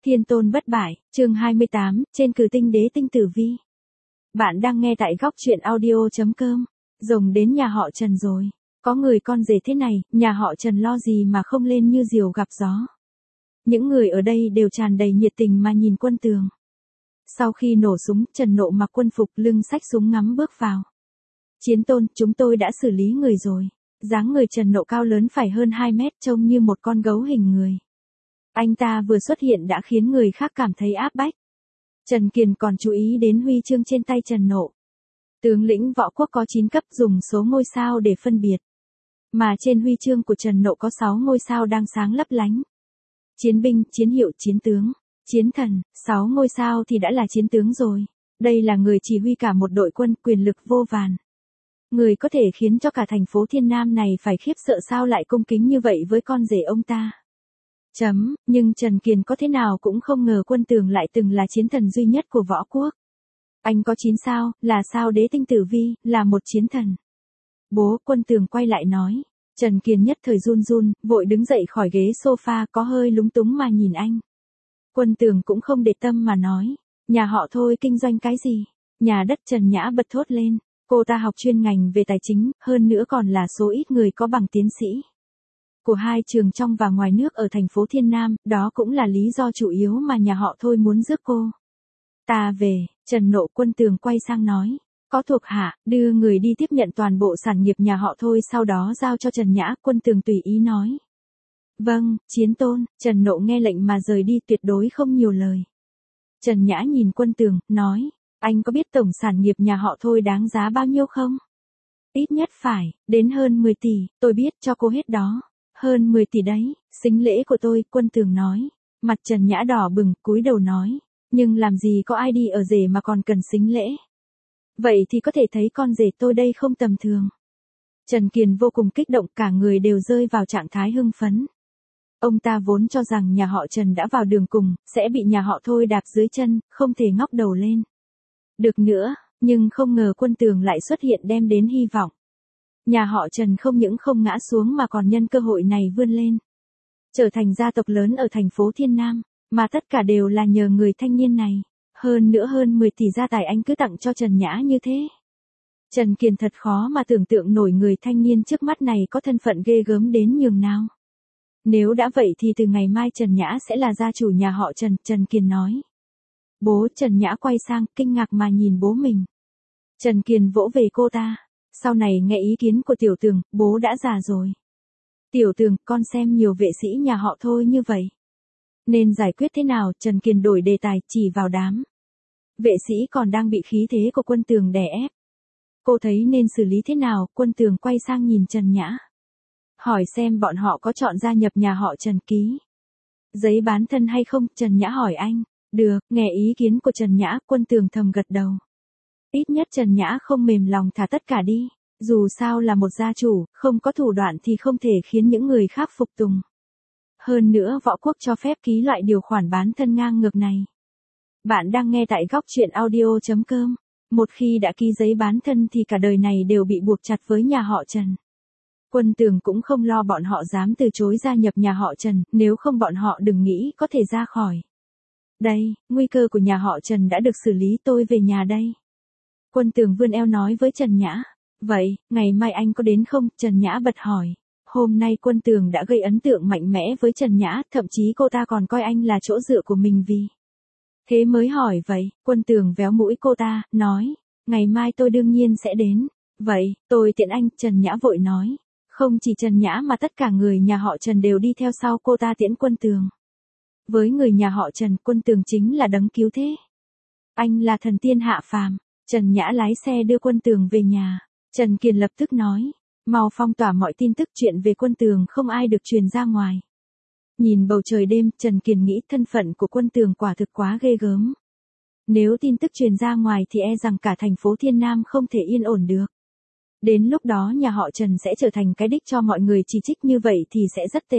Thiên tôn bất bại, chương 28, trên cử tinh đế tinh tử vi. Bạn đang nghe tại góc truyện audio.com. Rồng đến nhà họ Trần rồi. Có người con rể thế này, nhà họ Trần lo gì mà không lên như diều gặp gió. Những người ở đây đều tràn đầy nhiệt tình mà nhìn Quân Tường. Sau khi nổ súng, Trần Nộ mặc quân phục lưng xách súng ngắm bước vào. Chiến tôn, chúng tôi đã xử lý người rồi. Dáng người Trần Nộ cao lớn phải hơn 2 mét, trông như một con gấu hình người. Anh ta vừa xuất hiện đã khiến người khác cảm thấy áp bách. Trần Kiền còn chú ý đến huy chương trên tay Trần Nộ. Tướng lĩnh võ quốc có 9 cấp, dùng số ngôi sao để phân biệt. Mà trên huy chương của Trần Nộ có 6 ngôi sao đang sáng lấp lánh. Chiến binh, chiến hiệu, chiến tướng, chiến thần, 6 ngôi sao thì đã là chiến tướng rồi. Đây là người chỉ huy cả một đội quân, quyền lực vô vàn. Người có thể khiến cho cả thành phố Thiên Nam này phải khiếp sợ, sao lại cung kính như vậy với con rể ông ta. Nhưng Trần Kiền có thế nào cũng không ngờ Quân Tường lại từng là chiến thần duy nhất của võ quốc. Anh có 9 sao, là sao đế tinh tử vi, là một chiến thần. Bố, Quân Tường quay lại nói. Trần Kiền nhất thời run run, vội đứng dậy khỏi ghế sofa, có hơi lúng túng mà nhìn anh. Quân Tường cũng không để tâm mà nói. Nhà họ thôi kinh doanh cái gì? Nhà đất. Trần Nhã bật thốt lên. Cô ta học chuyên ngành về tài chính, hơn nữa còn là số ít người có bằng tiến sĩ của 2 trường trong và ngoài nước ở thành phố Thiên Nam, đó cũng là lý do chủ yếu mà nhà họ thôi muốn rước cô ta về. Trần Nộ. Quân Tường quay sang nói, có thuộc hạ đưa người đi tiếp nhận toàn bộ sản nghiệp nhà họ thôi, sau đó giao cho Trần Nhã. Quân Tường tùy ý nói, vâng, chiến tôn. Trần Nộ nghe lệnh mà rời đi, tuyệt đối không nhiều lời. Trần Nhã nhìn Quân Tường, nói, anh có biết tổng sản nghiệp nhà họ thôi đáng giá bao nhiêu không? Ít nhất phải đến hơn 10 tỷ, tôi biết, cho cô hết đó. Hơn 10 tỷ đấy, sính lễ của tôi. Quân Tường nói. Mặt Trần Nhã đỏ bừng, cúi đầu nói, nhưng làm gì có ai đi ở rể mà còn cần sính lễ. Vậy thì có thể thấy con rể tôi đây không tầm thường. Trần Kiền vô cùng kích động, cả người đều rơi vào trạng thái hưng phấn. Ông ta vốn cho rằng nhà họ Trần đã vào đường cùng, sẽ bị nhà họ thôi đạp dưới chân, không thể ngóc đầu lên được nữa, nhưng không ngờ Quân Tường lại xuất hiện đem đến hy vọng. Nhà họ Trần không những không ngã xuống mà còn nhân cơ hội này vươn lên, trở thành gia tộc lớn ở thành phố Thiên Nam, mà tất cả đều là nhờ người thanh niên này. Hơn nữa hơn 10 tỷ gia tài anh cứ tặng cho Trần Nhã như thế. Trần Kiền thật khó mà tưởng tượng nổi người thanh niên trước mắt này có thân phận ghê gớm đến nhường nào. Nếu đã vậy thì từ ngày mai Trần Nhã sẽ là gia chủ nhà họ Trần. Trần Kiền nói. Bố. Trần Nhã quay sang, kinh ngạc mà nhìn bố mình. Trần Kiền vỗ về cô ta. Sau này nghe ý kiến của Tiểu Tường, bố đã già rồi. Tiểu Tường, con xem nhiều vệ sĩ nhà họ thôi như vậy. Nên giải quyết thế nào? Trần Kiền đổi đề tài, chỉ vào đám vệ sĩ còn đang bị khí thế của Quân Tường đè ép. Cô thấy nên xử lý thế nào? Quân Tường quay sang nhìn Trần Nhã. Hỏi xem bọn họ có chọn gia nhập nhà họ Trần ký giấy bán thân hay không? Trần Nhã hỏi anh. Được, nghe ý kiến của Trần Nhã. Quân Tường thầm gật đầu. Ít nhất Trần Nhã không mềm lòng thả tất cả đi. Dù sao là một gia chủ, không có thủ đoạn thì không thể khiến những người khác phục tùng. Hơn nữa võ quốc cho phép ký loại điều khoản bán thân ngang ngược này. Bạn đang nghe tại góc truyện audio.com. Một khi đã ký giấy bán thân thì cả đời này đều bị buộc chặt với nhà họ Trần. Quân Tường cũng không lo bọn họ dám từ chối gia nhập nhà họ Trần, nếu không bọn họ đừng nghĩ có thể ra khỏi. Đây, nguy cơ của nhà họ Trần đã được xử lý, tôi về nhà đây. Quân Tường vươn eo nói với Trần Nhã. Vậy, ngày mai anh có đến không? Trần Nhã bật hỏi. Hôm nay Quân Tường đã gây ấn tượng mạnh mẽ với Trần Nhã, thậm chí cô ta còn coi anh là chỗ dựa của mình vì thế mới hỏi vậy. Quân Tường véo mũi cô ta, nói. Ngày mai tôi đương nhiên sẽ đến. Vậy, tôi tiện anh. Trần Nhã vội nói. Không chỉ Trần Nhã mà tất cả người nhà họ Trần đều đi theo sau cô ta tiễn Quân Tường. Với người nhà họ Trần, Quân Tường chính là đấng cứu thế. Anh là thần tiên hạ phàm. Trần Nhã lái xe đưa Quân Tường về nhà. Trần Kiền lập tức nói. Mau phong tỏa mọi tin tức, chuyện về Quân Tường không ai được truyền ra ngoài. Nhìn bầu trời đêm, Trần Kiền nghĩ thân phận của Quân Tường quả thực quá ghê gớm. Nếu tin tức truyền ra ngoài thì e rằng cả thành phố Thiên Nam không thể yên ổn được. Đến lúc đó nhà họ Trần sẽ trở thành cái đích cho mọi người chỉ trích, như vậy thì sẽ rất tệ.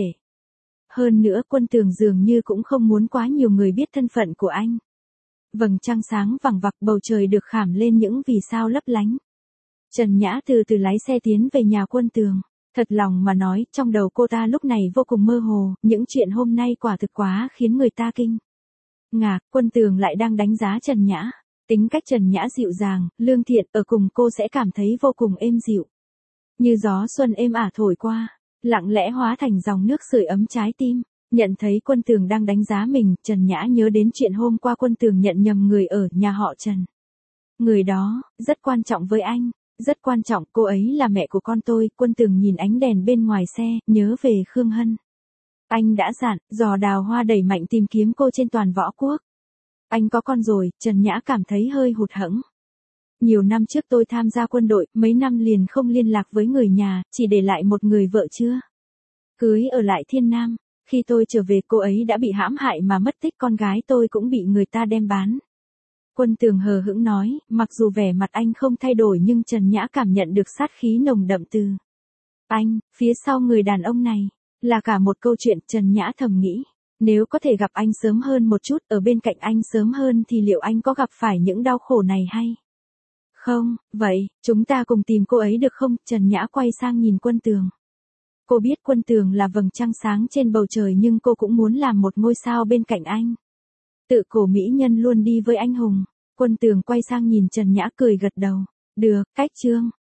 Hơn nữa Quân Tường dường như cũng không muốn quá nhiều người biết thân phận của anh. Vầng trăng sáng vằng vặc, bầu trời được khảm lên những vì sao lấp lánh. Trần Nhã từ từ lái xe tiến về nhà Quân Tường. Thật lòng mà nói, trong đầu cô ta lúc này vô cùng mơ hồ, những chuyện hôm nay quả thực quá khiến người ta kinh Ngạc, Quân Tường lại đang đánh giá Trần Nhã. Tính cách Trần Nhã dịu dàng, lương thiện, ở cùng cô sẽ cảm thấy vô cùng êm dịu. Như gió xuân êm ả thổi qua, lặng lẽ hóa thành dòng nước sưởi ấm trái tim. Nhận thấy Quân Tường đang đánh giá mình, Trần Nhã nhớ đến chuyện hôm qua Quân Tường nhận nhầm người ở nhà họ Trần. Người đó, rất quan trọng với anh, rất quan trọng, cô ấy là mẹ của con tôi. Quân Tường nhìn ánh đèn bên ngoài xe, nhớ về Khương Hân. Anh đã dặn, giò đào hoa đẩy mạnh tìm kiếm cô trên toàn võ quốc. Anh có con rồi, Trần Nhã cảm thấy hơi hụt hẫng. Nhiều năm trước tôi tham gia quân đội, mấy năm liền không liên lạc với người nhà, chỉ để lại một người vợ chưa cưới ở lại Thiên Nam. Khi tôi trở về cô ấy đã bị hãm hại mà mất tích, con gái tôi cũng bị người ta đem bán. Quân Tường hờ hững nói, mặc dù vẻ mặt anh không thay đổi nhưng Trần Nhã cảm nhận được sát khí nồng đậm từ anh, phía sau người đàn ông này, là cả một câu chuyện. Trần Nhã thầm nghĩ, nếu có thể gặp anh sớm hơn một chút, ở bên cạnh anh sớm hơn thì liệu anh có gặp phải những đau khổ này hay không? Vậy, chúng ta cùng tìm cô ấy được không? Trần Nhã quay sang nhìn Quân Tường. Cô biết Quân Tường là vầng trăng sáng trên bầu trời nhưng cô cũng muốn làm một ngôi sao bên cạnh anh. Tự cổ mỹ nhân luôn đi với anh hùng. Quân Tường quay sang nhìn Trần Nhã cười gật đầu. Được, cách chương.